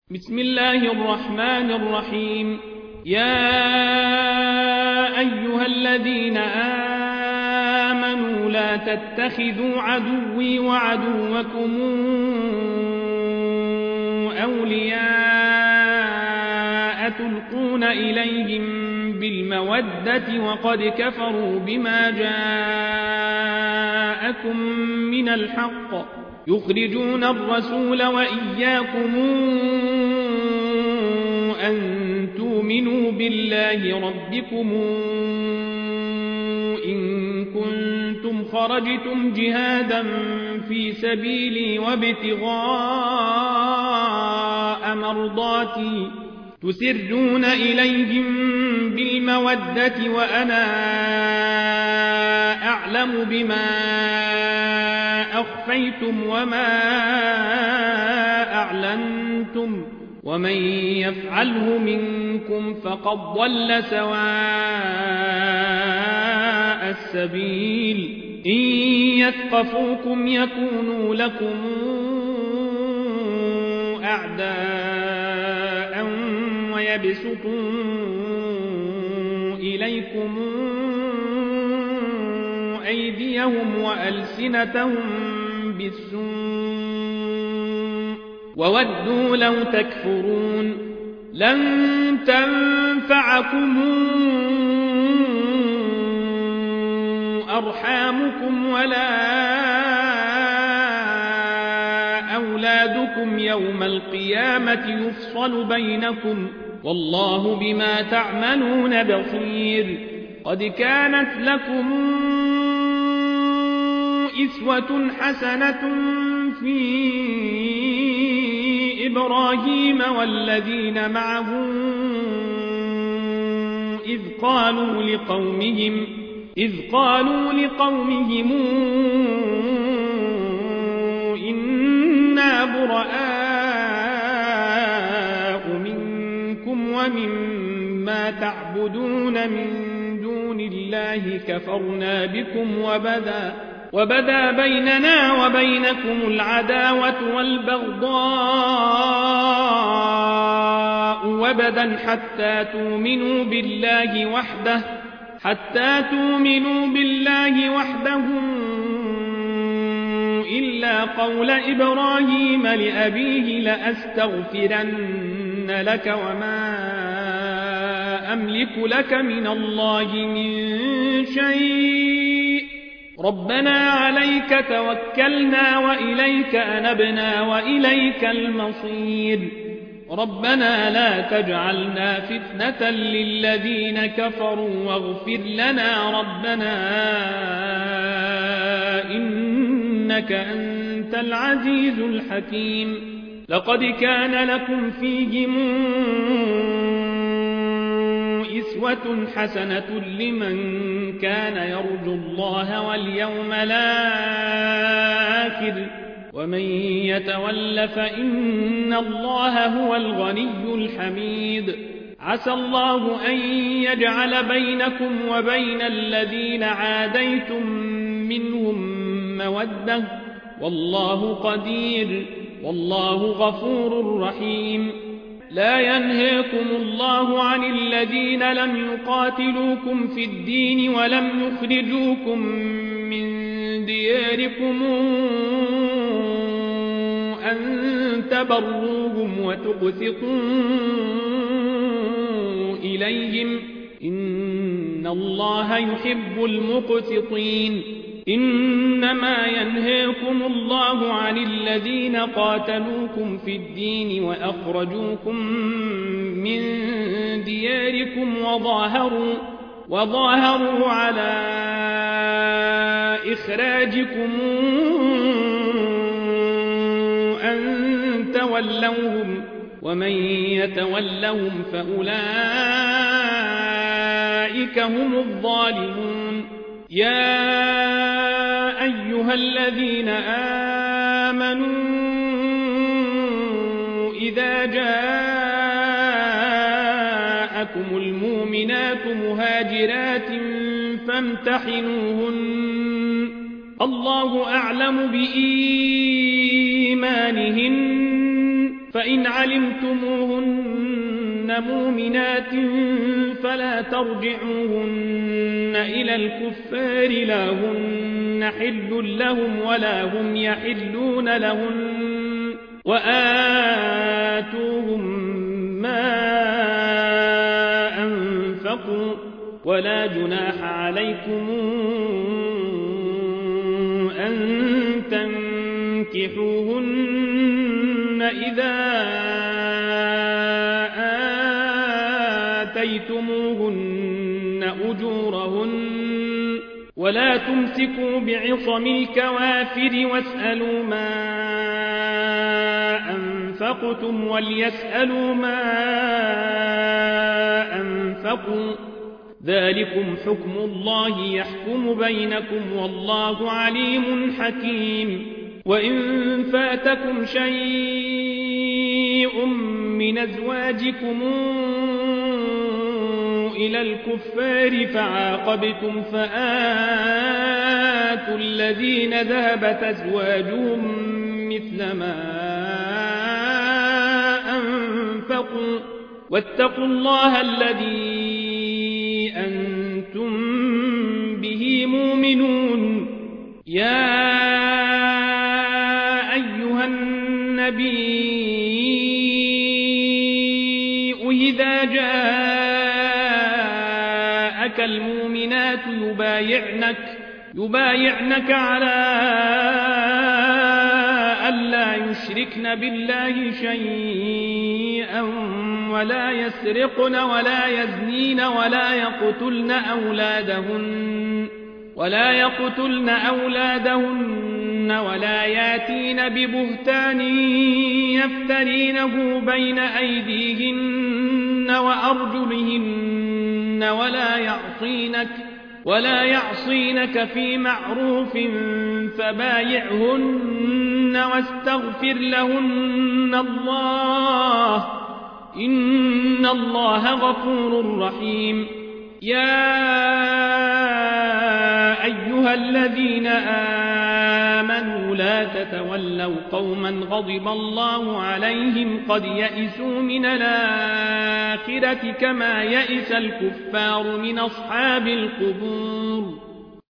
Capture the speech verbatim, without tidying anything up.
بسم الله الرحمن الرحيم. يا أيها الذين آمنوا لا تتخذوا عدوي وعدوكم أولياء تلقون إليهم بالمودة وقد كفروا بما جاءكم من الحق يخرجون الرسول وإياكم أن تؤمنوا بالله ربكم إن كنتم خرجتم جهادا في سبيلي وابتغاء مرضاتي تسرون إليهم بالمودة وأنا أعلم بما أخفيتم وما أعلنتم ومن يفعله منكم فقد ضل سواء السبيل. إن يثقفوكم يكونوا لكم أعداء ويبسطوا إليكم أيديهم وألسنتهم بالسوء وودوا لو تكفرون. لن تنفعكم أرحامكم ولا أولادكم يوم القيامة يفصل بينكم والله بما تعملون بصير. قد كانت لكم إسوة حسنة في إبراهيم والذين معه إذ قالوا لقومهم إذ قالوا لقومهم إنا براء منكم ومما تعبدون من دون الله كفرنا بكم وبدا وبدا بيننا وبينكم العداوة والبغضاء وبدا حتى تؤمنوا بالله وحده حتى تؤمنوا بالله وحده إلا قول إبراهيم لأبيه لأستغفرن لك وما أملك لك من الله من شيء ربنا عليك توكلنا وإليك أنبنا وإليك المصير. ربنا لا تجعلنا فتنة للذين كفروا واغفر لنا ربنا إنك أنت العزيز الحكيم. لقد كان لكم فيهم إسوة حسنة لمن كان يرجو الله واليوم الآخر ومن يتول فإن الله هو الغني الحميد. عسى الله أن يجعل بينكم وبين الذين عاديتم منهم مودة والله قدير والله غفور رحيم. لا ينهاكم الله عن الذين لم يقاتلوكم في الدين ولم يخرجوكم من دياركم أن تبروهم وتقسطوا إليهم إن الله يحب المقسطين. إنما ينهاكم الله عن الذين قاتلوكم في الدين وأخرجوكم من دياركم وظاهروا, وظاهروا على إخراجكم أن تولوهم ومن يتولهم فأولئك هم الظالمون. يا أيها الذين آمنوا إذا جاءكم المؤمنات مهاجرات فامتحنوهن الله أعلم بإيمانهن فإن علمتموهن مؤمنات فلا ترجعوهن إلى الكفار لا هن حل لهم ولا هم يحلون لهن وآتوهم ما أنفقوا ولا جناح عليكم أن تنكحوهن إذا آتيتموهن أجورهن ولا تمسكوا بعصم الكوافر واسألوا ما أنفقتم وليسألوا ما أنفقوا ذلكم حكم الله يحكم بينكم والله عليم حكيم وإن فاتكم شيء من أزواجكم إلى الكفار فعاقبتم فآتوا الذين ذهبت أزواجهم مثل ما أنفقوا واتقوا الله الذي أنتم به مؤمنون يا أيها النبي إذا جاءك المؤمنات يبايعنك يبايعنك على ألا يشركن بالله شيئا ولا يسرقن ولا يزنين ولا يقتلن أولادهن ولا يقتلن أولادهن ولا ياتين ببهتان يفترينه بين أيديهن وأرجلهن ولا يعصينك ولا يعصينك في معروف فبايعهن واستغفر لهن الله إن الله غفور رحيم يا أيها الذين آمنوا لا تتولوا قوما غضب الله عليهم قد يئسوا من الآخرة كما يئس الكفار من أصحاب القبور